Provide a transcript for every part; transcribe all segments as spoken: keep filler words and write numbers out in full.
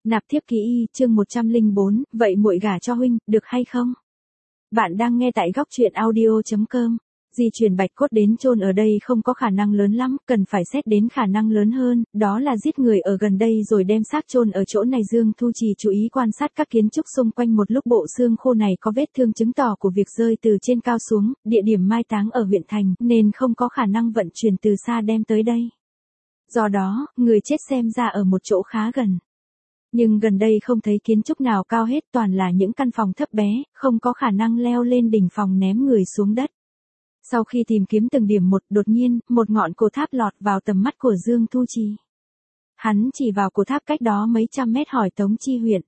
Nạp thiếp ký y, chương một trăm lẻ bốn, vậy muội gả cho huynh, được hay không? Bạn đang nghe tại góc truyện audio chấm com. Di chuyển bạch cốt đến chôn ở đây không có khả năng lớn lắm, cần phải xét đến khả năng lớn hơn, đó là giết người ở gần đây rồi đem xác chôn ở chỗ này. Dương Thu Trì chú ý quan sát các kiến trúc xung quanh một lúc, bộ xương khô này có vết thương chứng tỏ của việc rơi từ trên cao xuống, địa điểm mai táng ở huyện thành, nên không có khả năng vận chuyển từ xa đem tới đây. Do đó, người chết xem ra ở một chỗ khá gần. Nhưng gần đây không thấy kiến trúc nào cao hết, toàn là những căn phòng thấp bé, không có khả năng leo lên đỉnh phòng ném người xuống đất. Sau khi tìm kiếm từng điểm một, đột nhiên, một ngọn cổ tháp lọt vào tầm mắt của Dương Thu Trì. Hắn chỉ vào cổ tháp cách đó mấy trăm mét hỏi Tống Chi Huyện.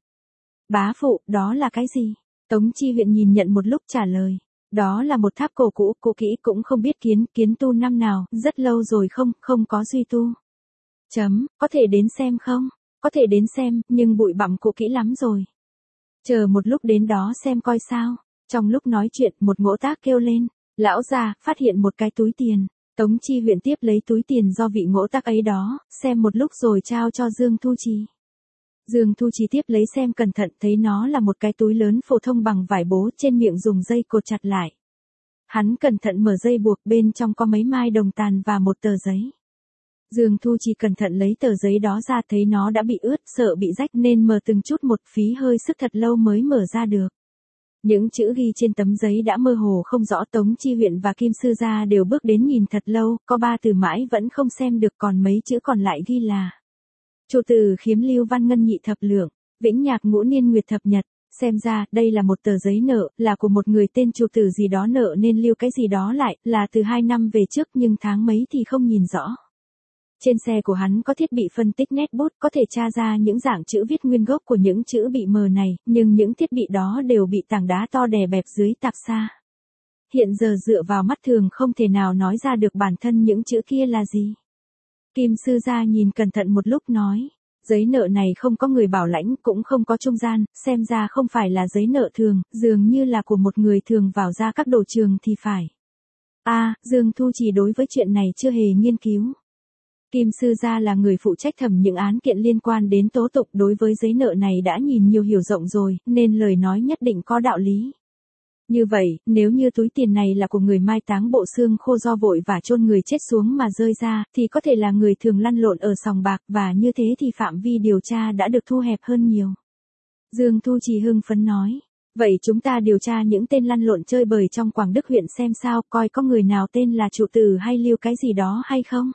Bá phụ, đó là cái gì? Tống Chi Huyện nhìn nhận một lúc trả lời. Đó là một tháp cổ cũ, cũ kỹ, cũng không biết kiến, kiến tu năm nào, rất lâu rồi không, không có duy tu. Chấm, có thể đến xem không? Có thể đến xem, nhưng bụi bặm cũ kỹ lắm rồi. Chờ một lúc đến đó xem coi sao. Trong lúc nói chuyện, một ngỗ tác kêu lên. Lão già, phát hiện một cái túi tiền. Tống Chi Huyện tiếp lấy túi tiền do vị ngỗ tác ấy đó, xem một lúc rồi trao cho Dương Thu Trì. Dương Thu Trì tiếp lấy xem cẩn thận, thấy nó là một cái túi lớn phổ thông bằng vải bố, trên miệng dùng dây cột chặt lại. Hắn cẩn thận mở dây buộc, bên trong có mấy mai đồng tàn và một tờ giấy. Dương Thu Trì cẩn thận lấy tờ giấy đó ra, thấy nó đã bị ướt, sợ bị rách nên mở từng chút một, phí hơi sức thật lâu mới mở ra được. Những chữ ghi trên tấm giấy đã mơ hồ không rõ. Tống Chi Huyện và Kim Sư Gia đều bước đến nhìn thật lâu, có ba từ mãi vẫn không xem được, còn mấy chữ còn lại ghi là Chủ tử khiếm lưu văn ngân nhị thập lượng, vĩnh nhạc ngũ niên nguyệt thập nhật. Xem ra, đây là một tờ giấy nợ, là của một người tên chủ tử gì đó nợ nên lưu cái gì đó lại, là từ hai năm về trước nhưng tháng mấy thì không nhìn rõ. Trên xe của hắn có thiết bị phân tích nét bút, có thể tra ra những dạng chữ viết nguyên gốc của những chữ bị mờ này, nhưng những thiết bị đó đều bị tảng đá to đè bẹp dưới tạp xa. Hiện giờ dựa vào mắt thường không thể nào nói ra được bản thân những chữ kia là gì. Kim Sư Gia nhìn cẩn thận một lúc nói, giấy nợ này không có người bảo lãnh, cũng không có trung gian, xem ra không phải là giấy nợ thường, dường như là của một người thường vào ra các đồ trường thì phải. A, à, Dương Thu Trì đối với chuyện này chưa hề nghiên cứu. Kim Sư Gia là người phụ trách thẩm những án kiện liên quan đến tố tụng, đối với giấy nợ này đã nhìn nhiều hiểu rộng rồi, nên lời nói nhất định có đạo lý. Như vậy, nếu như túi tiền này là của người mai táng bộ xương khô do vội và chôn người chết xuống mà rơi ra, thì có thể là người thường lăn lộn ở sòng bạc, và như thế thì phạm vi điều tra đã được thu hẹp hơn nhiều. Dương Thu Trì hưng phấn nói, vậy chúng ta điều tra những tên lăn lộn chơi bời trong Quảng Đức huyện xem sao, coi có người nào tên là Trụ Tử hay Lưu cái gì đó hay không.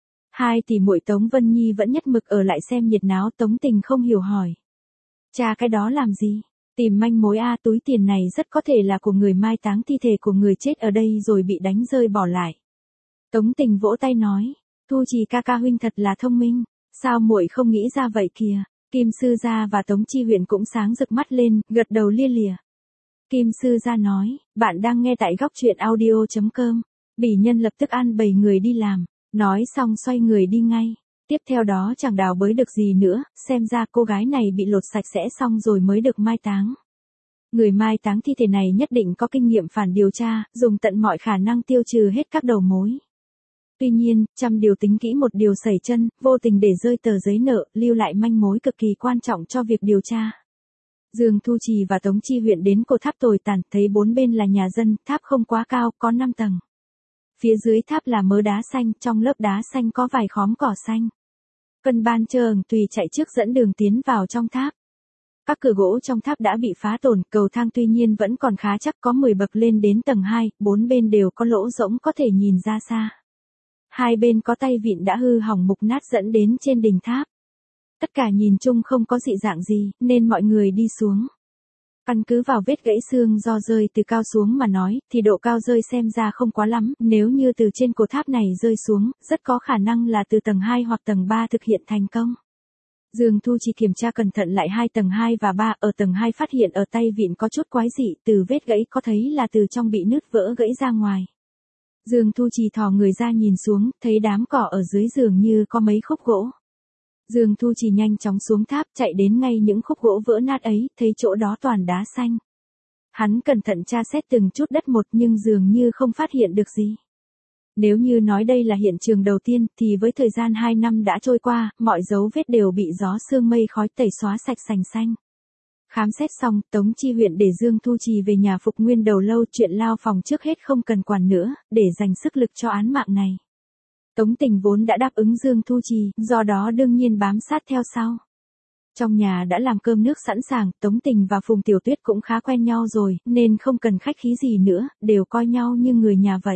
Hai tỷ muội Tống Vân Nhi vẫn nhất mực ở lại xem nhiệt náo. Tống Tình không hiểu hỏi, cha cái đó làm gì? Tìm manh mối a, túi tiền này rất có thể là của người mai táng thi thể của người chết ở đây rồi bị đánh rơi bỏ lại. Tống Tình vỗ tay nói, Thu Trì ca ca huynh thật là thông minh, sao muội không nghĩ ra vậy kìa. Kim Sư Gia và Tống Chi Huyện cũng sáng rực mắt lên, gật đầu lia lịa. Kim Sư Gia nói, bạn đang nghe tại góc truyện audio chấm com. Bỉ Nhân lập tức an bầy người đi làm. Nói xong xoay người đi ngay. Tiếp theo đó chẳng đào bới được gì nữa, xem ra cô gái này bị lột sạch sẽ xong rồi mới được mai táng. Người mai táng thi thể này nhất định có kinh nghiệm phản điều tra, dùng tận mọi khả năng tiêu trừ hết các đầu mối. Tuy nhiên, trăm điều tính kỹ một điều sẩy chân, vô tình để rơi tờ giấy nợ, lưu lại manh mối cực kỳ quan trọng cho việc điều tra. Dương Thu Trì và Tống Chi Huyện đến cổ tháp tồi tàn, thấy bốn bên là nhà dân, tháp không quá cao, có năm tầng. Phía dưới tháp là mớ đá xanh, trong lớp đá xanh có vài khóm cỏ xanh. Cân ban trơn tùy chạy trước dẫn đường tiến vào trong tháp. Các cửa gỗ trong tháp đã bị phá tổn, cầu thang tuy nhiên vẫn còn khá chắc, có mười bậc lên đến tầng hai, bốn bên đều có lỗ rỗng có thể nhìn ra xa. Hai bên có tay vịn đã hư hỏng mục nát dẫn đến trên đỉnh tháp. Tất cả nhìn chung không có dị dạng gì, nên mọi người đi xuống. Căn cứ vào vết gãy xương do rơi từ cao xuống mà nói, thì độ cao rơi xem ra không quá lắm, nếu như từ trên cổ tháp này rơi xuống, rất có khả năng là từ tầng hai hoặc tầng ba thực hiện thành công. Dương Thu Trì kiểm tra cẩn thận lại hai tầng hai và ba, ở tầng hai phát hiện ở tay vịn có chút quái dị, từ vết gãy có thấy là từ trong bị nứt vỡ gãy ra ngoài. Dương Thu Trì thò người ra nhìn xuống, thấy đám cỏ ở dưới giường như có mấy khúc gỗ. Dương Thu Trì nhanh chóng xuống tháp, chạy đến ngay những khúc gỗ vỡ nát ấy, thấy chỗ đó toàn đá xanh. Hắn cẩn thận tra xét từng chút đất một nhưng dường như không phát hiện được gì. Nếu như nói đây là hiện trường đầu tiên, thì với thời gian hai năm đã trôi qua, mọi dấu vết đều bị gió sương mây khói tẩy xóa sạch sành xanh. Khám xét xong, Tống Chi huyện để Dương Thu Trì về nhà phục nguyên đầu lâu, chuyện lao phòng trước hết không cần quản nữa, để dành sức lực cho án mạng này. Tống Tình vốn đã đáp ứng Dương Thu Trì, do đó đương nhiên bám sát theo sau. Trong nhà đã làm cơm nước sẵn sàng, Tống Tình và Phùng Tiểu Tuyết cũng khá quen nhau rồi, nên không cần khách khí gì nữa, đều coi nhau như người nhà vậy.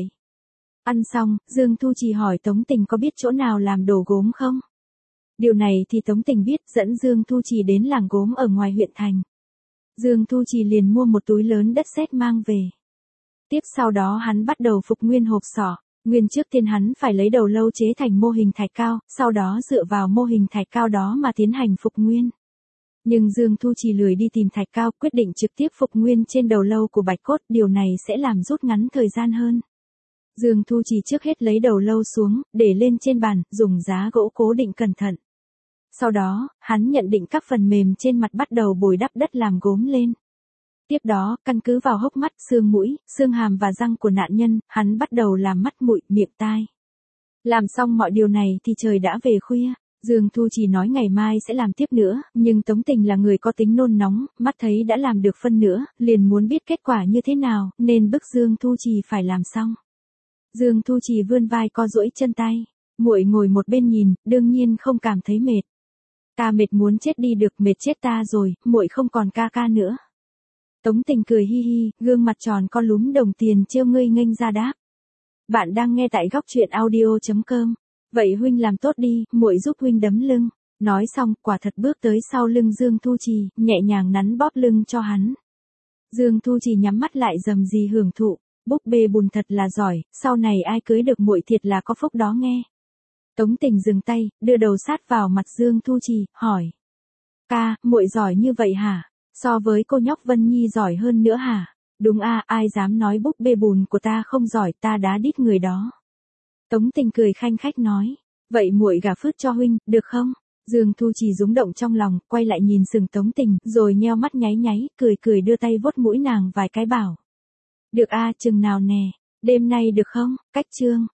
Ăn xong, Dương Thu Trì hỏi Tống Tình có biết chỗ nào làm đồ gốm không? Điều này thì Tống Tình biết, dẫn Dương Thu Trì đến làng gốm ở ngoài huyện thành. Dương Thu Trì liền mua một túi lớn đất sét mang về. Tiếp sau đó hắn bắt đầu phục nguyên hộp sọ. Nguyên trước tiên hắn phải lấy đầu lâu chế thành mô hình thạch cao, sau đó dựa vào mô hình thạch cao đó mà tiến hành phục nguyên. Nhưng Dương Thu Trì lười đi tìm thạch cao, quyết định trực tiếp phục nguyên trên đầu lâu của bạch cốt, điều này sẽ làm rút ngắn thời gian hơn. Dương Thu Trì trước hết lấy đầu lâu xuống, để lên trên bàn, dùng giá gỗ cố định cẩn thận. Sau đó, hắn nhận định các phần mềm trên mặt bắt đầu bồi đắp đất làm gốm lên. Tiếp đó, căn cứ vào hốc mắt, xương mũi, xương hàm và răng của nạn nhân, hắn bắt đầu làm mắt mũi, miệng tai. Làm xong mọi điều này thì trời đã về khuya. Dương Thu Trì nói ngày mai sẽ làm tiếp nữa, nhưng Tống Tình là người có tính nôn nóng, mắt thấy đã làm được phân nữa, liền muốn biết kết quả như thế nào, nên bức Dương Thu Trì phải làm xong. Dương Thu Trì vươn vai co duỗi chân tay, muội ngồi một bên nhìn, đương nhiên không cảm thấy mệt. Ta mệt muốn chết đi được, mệt chết ta rồi, muội không còn ca ca nữa. Tống Tình cười hi hi, gương mặt tròn con lúm đồng tiền trêu ngươi nghênh ra đáp. Bạn đang nghe tại góc truyện audio chấm com. Vậy huynh làm tốt đi, muội giúp huynh đấm lưng. Nói xong, quả thật bước tới sau lưng Dương Thu Trì, nhẹ nhàng nắn bóp lưng cho hắn. Dương Thu Trì nhắm mắt lại rầm rì hưởng thụ, búp bê bùn thật là giỏi, sau này ai cưới được muội thiệt là có phúc đó nghe. Tống Tình dừng tay, đưa đầu sát vào mặt Dương Thu Trì, hỏi. Ca, muội giỏi như vậy hả? So với cô nhóc Vân Nhi giỏi hơn nữa hả? Đúng a, à, ai dám nói búp bê bùn của ta không giỏi, ta đá đít người đó. Tống Tình cười khanh khách nói. Vậy muội gả phước cho huynh, được không? Dương Thu Trì rúng động trong lòng, quay lại nhìn sừng Tống Tình, rồi nheo mắt nháy nháy, cười cười đưa tay vuốt mũi nàng vài cái bảo. Được a, à, chừng nào nè, đêm nay được không? Cách chương.